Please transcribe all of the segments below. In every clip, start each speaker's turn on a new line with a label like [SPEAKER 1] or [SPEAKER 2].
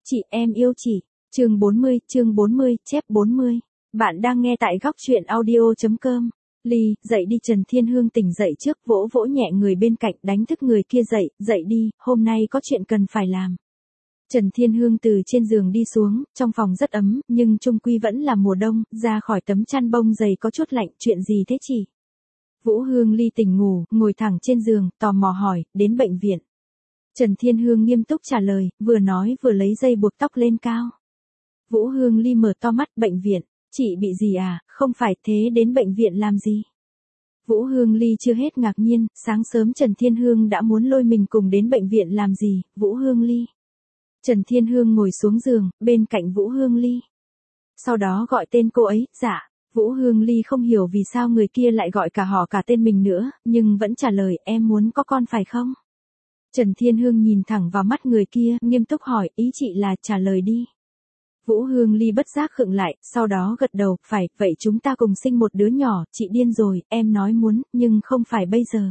[SPEAKER 1] Chị em yêu chị. Chương 40, chép 40. Bạn đang nghe tại góc truyện audio.com. Ly, dậy đi. Trần Thiên Hương tỉnh dậy trước, vỗ vỗ nhẹ người bên cạnh, đánh thức người kia dậy, dậy đi, hôm nay có chuyện cần phải làm. Trần Thiên Hương từ trên giường đi xuống, trong phòng rất ấm, nhưng chung quy vẫn là mùa đông, ra khỏi tấm chăn bông dày có chút lạnh, chuyện gì thế chị? Vũ Hương Ly tỉnh ngủ, ngồi thẳng trên giường, tò mò hỏi, đến bệnh viện. Trần Thiên Hương nghiêm túc trả lời, vừa nói vừa lấy dây buộc tóc lên cao. Vũ Hương Ly mở to mắt, bệnh viện, chị bị gì à, không phải thế đến bệnh viện làm gì? Vũ Hương Ly chưa hết ngạc nhiên, sáng sớm Trần Thiên Hương đã muốn lôi mình cùng đến bệnh viện làm gì, Vũ Hương Ly. Trần Thiên Hương ngồi xuống giường, bên cạnh Vũ Hương Ly. Sau đó gọi tên cô ấy, dạ. Vũ Hương Ly không hiểu vì sao người kia lại gọi cả họ cả tên mình nữa, nhưng vẫn trả lời, em muốn có con phải không? Trần Thiên Hương nhìn thẳng vào mắt người kia, nghiêm túc hỏi, ý chị là trả lời đi. Vũ Hương Ly bất giác khựng lại, sau đó gật đầu, phải, vậy chúng ta cùng sinh một đứa nhỏ, chị điên rồi, em nói muốn, nhưng không phải bây giờ.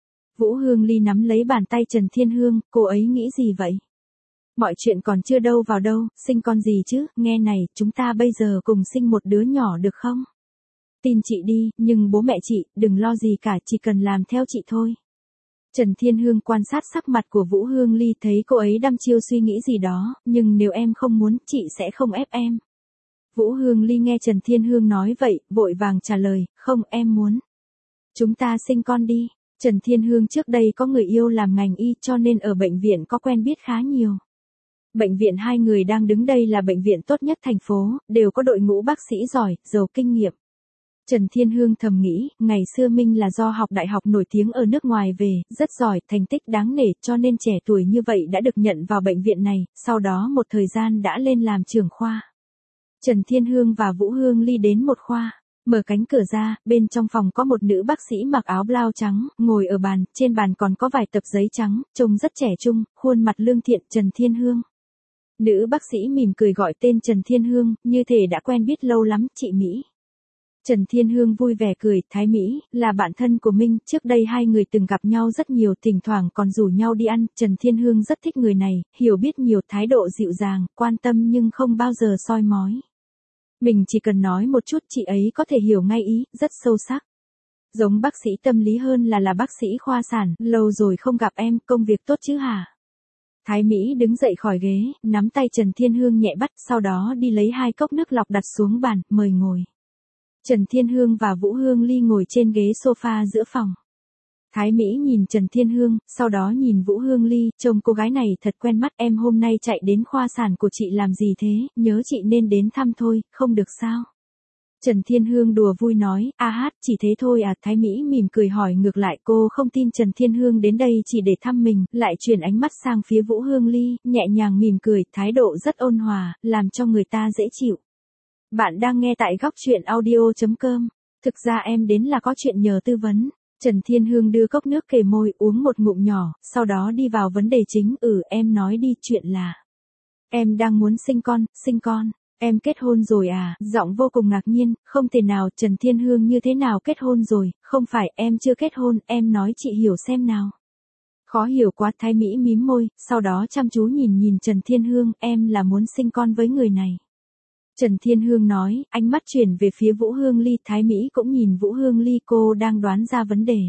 [SPEAKER 1] Vũ Hương Ly nắm lấy bàn tay Trần Thiên Hương, cô ấy nghĩ gì vậy? Mọi chuyện còn chưa đâu vào đâu, sinh con gì chứ, nghe này, chúng ta bây giờ cùng sinh một đứa nhỏ được không? Tin chị đi, nhưng bố mẹ chị, đừng lo gì cả, chỉ cần làm theo chị thôi. Trần Thiên Hương quan sát sắc mặt của Vũ Hương Ly, thấy cô ấy đăm chiêu suy nghĩ gì đó, nhưng nếu em không muốn, chị sẽ không ép em. Vũ Hương Ly nghe Trần Thiên Hương nói vậy, vội vàng trả lời, không, em muốn. Chúng ta sinh con đi. Trần Thiên Hương trước đây có người yêu làm ngành y cho nên ở bệnh viện có quen biết khá nhiều. Bệnh viện hai người đang đứng đây là bệnh viện tốt nhất thành phố, đều có đội ngũ bác sĩ giỏi, giàu kinh nghiệm. Trần Thiên Hương thầm nghĩ, ngày xưa Minh là do học đại học nổi tiếng ở nước ngoài về, rất giỏi, thành tích đáng nể cho nên trẻ tuổi như vậy đã được nhận vào bệnh viện này, sau đó một thời gian đã lên làm trưởng khoa. Trần Thiên Hương và Vũ Hương Ly đến một khoa, mở cánh cửa ra, bên trong phòng có một nữ bác sĩ mặc áo blau trắng, ngồi ở bàn, trên bàn còn có vài tập giấy trắng, trông rất trẻ trung, khuôn mặt lương thiện, Trần Thiên Hương. Nữ bác sĩ mỉm cười gọi tên Trần Thiên Hương, như thể đã quen biết lâu lắm, chị Mỹ. Trần Thiên Hương vui vẻ cười, Thái Mỹ, là bạn thân của Minh, trước đây hai người từng gặp nhau rất nhiều, thỉnh thoảng còn rủ nhau đi ăn, Trần Thiên Hương rất thích người này, hiểu biết nhiều, thái độ dịu dàng, quan tâm nhưng không bao giờ soi mói. Mình chỉ cần nói một chút chị ấy có thể hiểu ngay ý, rất sâu sắc. Giống bác sĩ tâm lý hơn là bác sĩ khoa sản, lâu rồi không gặp em, công việc tốt chứ hả? Thái Mỹ đứng dậy khỏi ghế, nắm tay Trần Thiên Hương nhẹ bắt, sau đó đi lấy 2 cốc nước lọc đặt xuống bàn, mời ngồi. Trần Thiên Hương và Vũ Hương Ly ngồi trên ghế sofa giữa phòng. Thái Mỹ nhìn Trần Thiên Hương, sau đó nhìn Vũ Hương Ly, trông cô gái này thật quen mắt, em hôm nay chạy đến khoa sản của chị làm gì thế, nhớ chị nên đến thăm thôi, không được sao? Trần Thiên Hương đùa vui nói, chỉ thế thôi à, Thái Mỹ mỉm cười hỏi ngược lại, cô không tin Trần Thiên Hương đến đây chỉ để thăm mình, lại chuyển ánh mắt sang phía Vũ Hương Ly, nhẹ nhàng mỉm cười, thái độ rất ôn hòa, làm cho người ta dễ chịu. Bạn đang nghe tại góc truyện audio.com, thực ra em đến là có chuyện nhờ tư vấn. Trần Thiên Hương đưa cốc nước kề môi, uống một ngụm nhỏ, sau đó đi vào vấn đề chính, em nói đi, chuyện là. Em đang muốn sinh con. Em kết hôn rồi à, giọng vô cùng ngạc nhiên, không thể nào, Trần Thiên Hương như thế nào kết hôn rồi, không phải, em chưa kết hôn, em nói chị hiểu xem nào. Khó hiểu quá, Thái Mỹ mím môi, sau đó chăm chú nhìn Trần Thiên Hương, em là muốn sinh con với người này. Trần Thiên Hương nói, ánh mắt chuyển về phía Vũ Hương Ly, Thái Mỹ cũng nhìn Vũ Hương Ly, cô đang đoán ra vấn đề.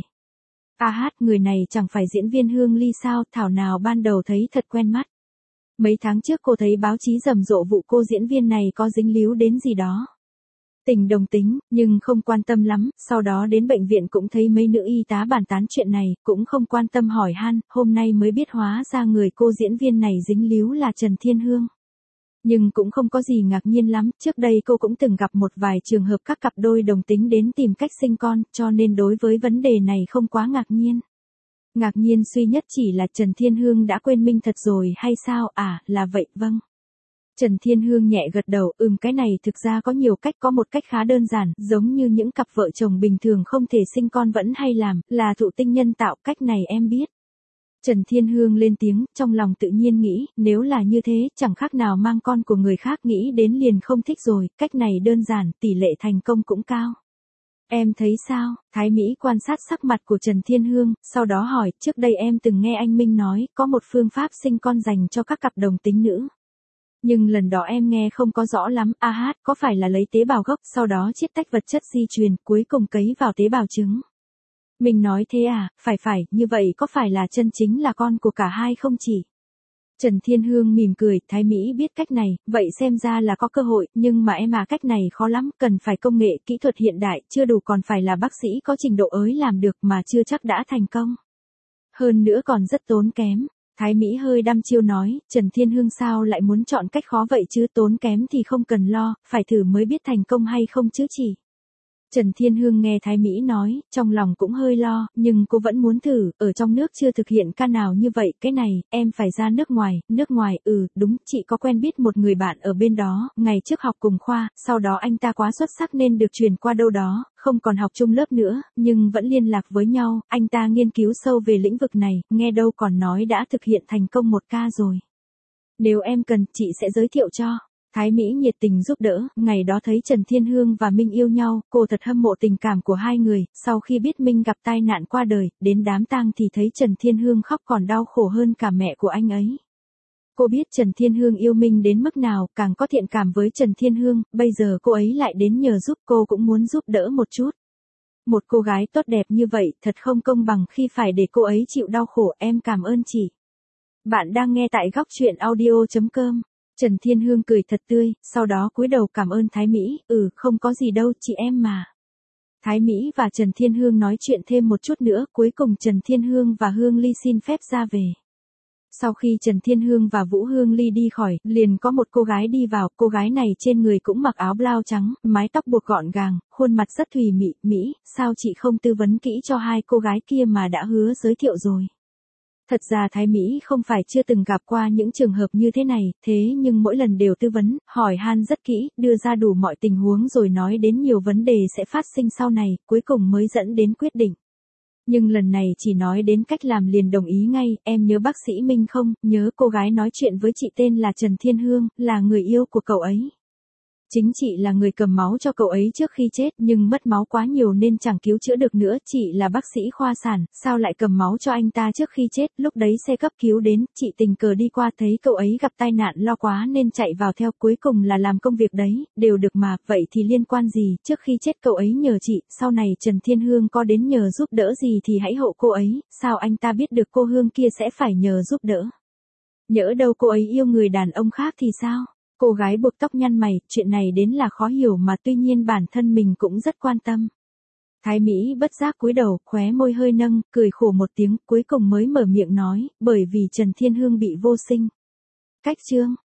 [SPEAKER 1] Người này chẳng phải diễn viên Hương Ly sao, thảo nào ban đầu thấy thật quen mắt. Mấy tháng trước cô thấy báo chí rầm rộ vụ cô diễn viên này có dính líu đến gì đó. Tình đồng tính, nhưng không quan tâm lắm, sau đó đến bệnh viện cũng thấy mấy nữ y tá bàn tán chuyện này, cũng không quan tâm hỏi han, hôm nay mới biết hóa ra người cô diễn viên này dính líu là Trần Thiên Hương. Nhưng cũng không có gì ngạc nhiên lắm, trước đây cô cũng từng gặp một vài trường hợp các cặp đôi đồng tính đến tìm cách sinh con, cho nên đối với vấn đề này không quá ngạc nhiên. Ngạc nhiên duy nhất chỉ là Trần Thiên Hương đã quên Minh thật rồi hay sao, là vậy, vâng. Trần Thiên Hương nhẹ gật đầu, cái này thực ra có nhiều cách, có một cách khá đơn giản, giống như những cặp vợ chồng bình thường không thể sinh con vẫn hay làm, là thụ tinh nhân tạo, cách này em biết. Trần Thiên Hương lên tiếng, trong lòng tự nhiên nghĩ, nếu là như thế, chẳng khác nào mang con của người khác, nghĩ đến liền không thích rồi, cách này đơn giản, tỷ lệ thành công cũng cao. Em thấy sao? Thái Mỹ quan sát sắc mặt của Trần Thiên Hương, sau đó hỏi, trước đây em từng nghe anh Minh nói, có một phương pháp sinh con dành cho các cặp đồng tính nữ. Nhưng lần đó em nghe không có rõ lắm, có phải là lấy tế bào gốc sau đó chiết tách vật chất di truyền cuối cùng cấy vào tế bào trứng. Mình nói thế à, phải, như vậy có phải là chân chính là con của cả hai không chị? Trần Thiên Hương mỉm cười, Thái Mỹ biết cách này, vậy xem ra là có cơ hội, nhưng mà em cách này khó lắm, cần phải công nghệ, kỹ thuật hiện đại, chưa đủ còn phải là bác sĩ có trình độ ấy làm được mà chưa chắc đã thành công. Hơn nữa còn rất tốn kém. Thái Mỹ hơi đăm chiêu nói, Trần Thiên Hương sao lại muốn chọn cách khó vậy chứ, tốn kém thì không cần lo, phải thử mới biết thành công hay không chứ chị. Trần Thiên Hương nghe Thái Mỹ nói, trong lòng cũng hơi lo, nhưng cô vẫn muốn thử, ở trong nước chưa thực hiện ca nào như vậy, cái này, em phải ra nước ngoài, đúng, chị có quen biết một người bạn ở bên đó, ngày trước học cùng khoa, sau đó anh ta quá xuất sắc nên được chuyển qua đâu đó, không còn học chung lớp nữa, nhưng vẫn liên lạc với nhau, anh ta nghiên cứu sâu về lĩnh vực này, nghe đâu còn nói đã thực hiện thành công một ca rồi. Nếu em cần, chị sẽ giới thiệu cho. Thái Mỹ nhiệt tình giúp đỡ, ngày đó thấy Trần Thiên Hương và Minh yêu nhau, cô thật hâm mộ tình cảm của hai người, sau khi biết Minh gặp tai nạn qua đời, đến đám tang thì thấy Trần Thiên Hương khóc còn đau khổ hơn cả mẹ của anh ấy. Cô biết Trần Thiên Hương yêu Minh đến mức nào, càng có thiện cảm với Trần Thiên Hương, bây giờ cô ấy lại đến nhờ giúp, cô cũng muốn giúp đỡ một chút. Một cô gái tốt đẹp như vậy, thật không công bằng khi phải để cô ấy chịu đau khổ, em cảm ơn chị. Bạn đang nghe tại góc truyện audio.com. Trần Thiên Hương cười thật tươi, sau đó cúi đầu cảm ơn Thái Mỹ, không có gì đâu chị em mà. Thái Mỹ và Trần Thiên Hương nói chuyện thêm một chút nữa, cuối cùng Trần Thiên Hương và Hương Ly xin phép ra về. Sau khi Trần Thiên Hương và Vũ Hương Ly đi khỏi, liền có một cô gái đi vào, cô gái này trên người cũng mặc áo blau trắng, mái tóc buộc gọn gàng, khuôn mặt rất thùy mị, Mỹ, sao chị không tư vấn kỹ cho hai cô gái kia mà đã hứa giới thiệu rồi. Thật ra Thái Mỹ không phải chưa từng gặp qua những trường hợp như thế này, thế nhưng mỗi lần đều tư vấn, hỏi han rất kỹ, đưa ra đủ mọi tình huống rồi nói đến nhiều vấn đề sẽ phát sinh sau này, cuối cùng mới dẫn đến quyết định. Nhưng lần này chỉ nói đến cách làm liền đồng ý ngay, em nhớ bác sĩ Minh không, nhớ cô gái nói chuyện với chị tên là Trần Thiên Hương, là người yêu của cậu ấy. Chính chị là người cầm máu cho cậu ấy trước khi chết nhưng mất máu quá nhiều nên chẳng cứu chữa được nữa, chị là bác sĩ khoa sản, sao lại cầm máu cho anh ta trước khi chết, lúc đấy xe cấp cứu đến, chị tình cờ đi qua thấy cậu ấy gặp tai nạn lo quá nên chạy vào theo, cuối cùng là làm công việc đấy, đều được mà, vậy thì liên quan gì, trước khi chết cậu ấy nhờ chị, sau này Trần Thiên Hương có đến nhờ giúp đỡ gì thì hãy hộ cô ấy, sao anh ta biết được cô Hương kia sẽ phải nhờ giúp đỡ. Nhỡ đâu cô ấy yêu người đàn ông khác thì sao? Cô gái buộc tóc nhăn mày, chuyện này đến là khó hiểu mà tuy nhiên bản thân mình cũng rất quan tâm. Thái Mỹ bất giác cúi đầu, khóe môi hơi nâng, cười khổ một tiếng, cuối cùng mới mở miệng nói, bởi vì Trần Thiên Hương bị vô sinh. Cách chương